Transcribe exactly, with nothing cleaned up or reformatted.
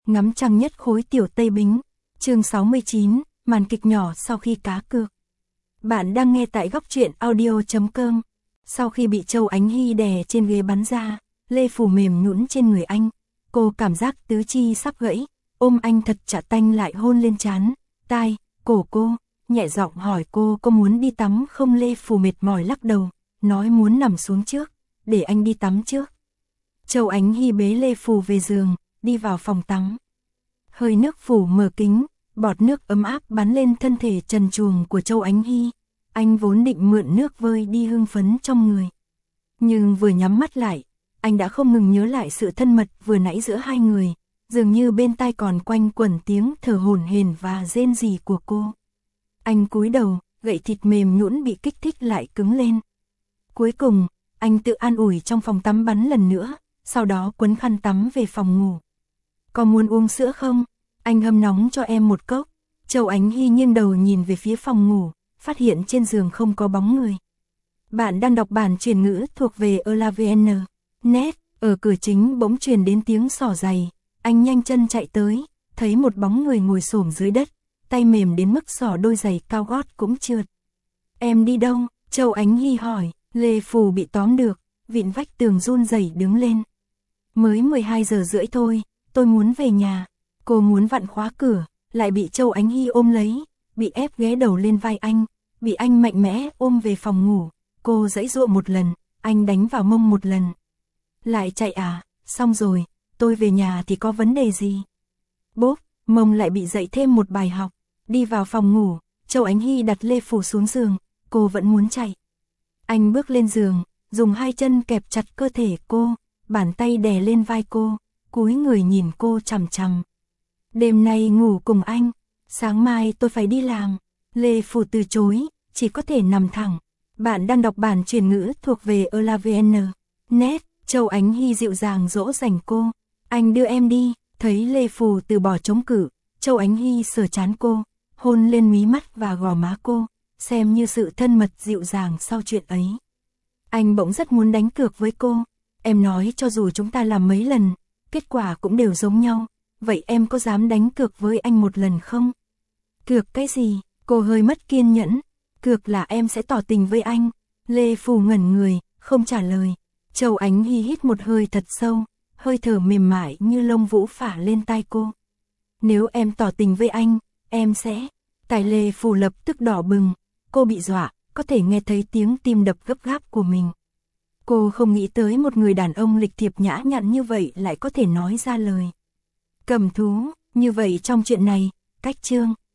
ngắm trăng nhất khối tiểu Tây Bính. Chương sáu mươi chín, màn kịch nhỏ sau khi cá cược. Bạn đang nghe tại góc truyện audio chấm com. Sau khi bị Châu Ánh Hy đè trên ghế bắn ra, Lê Phù mềm nhũn trên người anh. Cô cảm giác tứ chi sắp gãy, ôm anh thật chặt tanh lại hôn lên trán, tai, cổ cô, nhẹ giọng hỏi cô có muốn đi tắm không. Lê Phù mệt mỏi lắc đầu, nói muốn nằm xuống trước, để anh đi tắm trước. Châu Ánh Hy bế Lê Phù về giường, đi vào phòng tắm. Hơi nước phủ mở kính, bọt nước ấm áp bắn lên thân thể trần truồng của Châu Ánh Hy. Anh vốn định mượn nước vơi đi hưng phấn trong người. Nhưng vừa nhắm mắt lại, anh đã không ngừng nhớ lại sự thân mật vừa nãy giữa hai người, dường như bên tai còn quanh quẩn tiếng thở hổn hển và rên rỉ của cô. Anh cúi đầu, gậy thịt mềm nhũn bị kích thích lại cứng lên. Cuối cùng, anh tự an ủi trong phòng tắm bắn lần nữa, sau đó quấn khăn tắm về phòng ngủ. Có muốn uống sữa không? Anh hâm nóng cho em một cốc. Châu Ánh Hy nghiêng đầu nhìn về phía phòng ngủ, phát hiện trên giường không có bóng người. Bạn đang đọc bản chuyển ngữ thuộc về elavn chấm net. Ở cửa chính bỗng truyền đến tiếng xỏ giày. Anh nhanh chân chạy tới, thấy một bóng người ngồi xổm dưới đất, tay mềm đến mức xỏ đôi giày cao gót cũng trượt. Em đi đâu? Châu Ánh Hy hỏi. Lê Phù bị tóm được, vịn vách tường run rẩy đứng lên. Mới mười hai giờ rưỡi thôi, tôi muốn về nhà. Cô muốn vặn khóa cửa, lại bị Châu Ánh Hy ôm lấy, bị ép ghé đầu lên vai anh, bị anh mạnh mẽ ôm về phòng ngủ. Cô giãy giụa một lần, anh đánh vào mông một lần. Lại chạy à? Xong rồi, tôi về nhà thì có vấn đề gì? Bốp, mông lại bị dạy thêm một bài học. Đi vào phòng ngủ, Châu Ánh Hy đặt Lê Phù xuống giường, cô vẫn muốn chạy. Anh bước lên giường, dùng hai chân kẹp chặt cơ thể cô, bàn tay đè lên vai cô, cúi người nhìn cô chằm chằm. Đêm nay ngủ cùng anh, sáng mai tôi phải đi làm. Lê Phù từ chối, chỉ có thể nằm thẳng. Bạn đang đọc bản chuyển ngữ thuộc về elavn chấm net. Châu Ánh Hy dịu dàng dỗ dành cô. Anh đưa em đi. Thấy Lê Phù từ bỏ chống cự, Châu Ánh Hy sờ trán cô, hôn lên mí mắt và gò má cô, xem như sự thân mật dịu dàng sau chuyện ấy. Anh bỗng rất muốn đánh cược với cô. Em nói cho dù chúng ta làm mấy lần, kết quả cũng đều giống nhau. Vậy em có dám đánh cược với anh một lần không? Cược cái gì? Cô hơi mất kiên nhẫn. Cược là em sẽ tỏ tình với anh. Lê Phù ngẩn người, không trả lời. Châu Ánh Hy hít một hơi thật sâu, hơi thở mềm mại như lông vũ phả lên tai cô. Nếu em tỏ tình với anh, em sẽ... Tai Lê Phù lập tức đỏ bừng, cô bị dọa, có thể nghe thấy tiếng tim đập gấp gáp của mình. Cô không nghĩ tới một người đàn ông lịch thiệp nhã nhặn như vậy lại có thể nói ra lời cầm thú như vậy trong chuyện này. Cách chương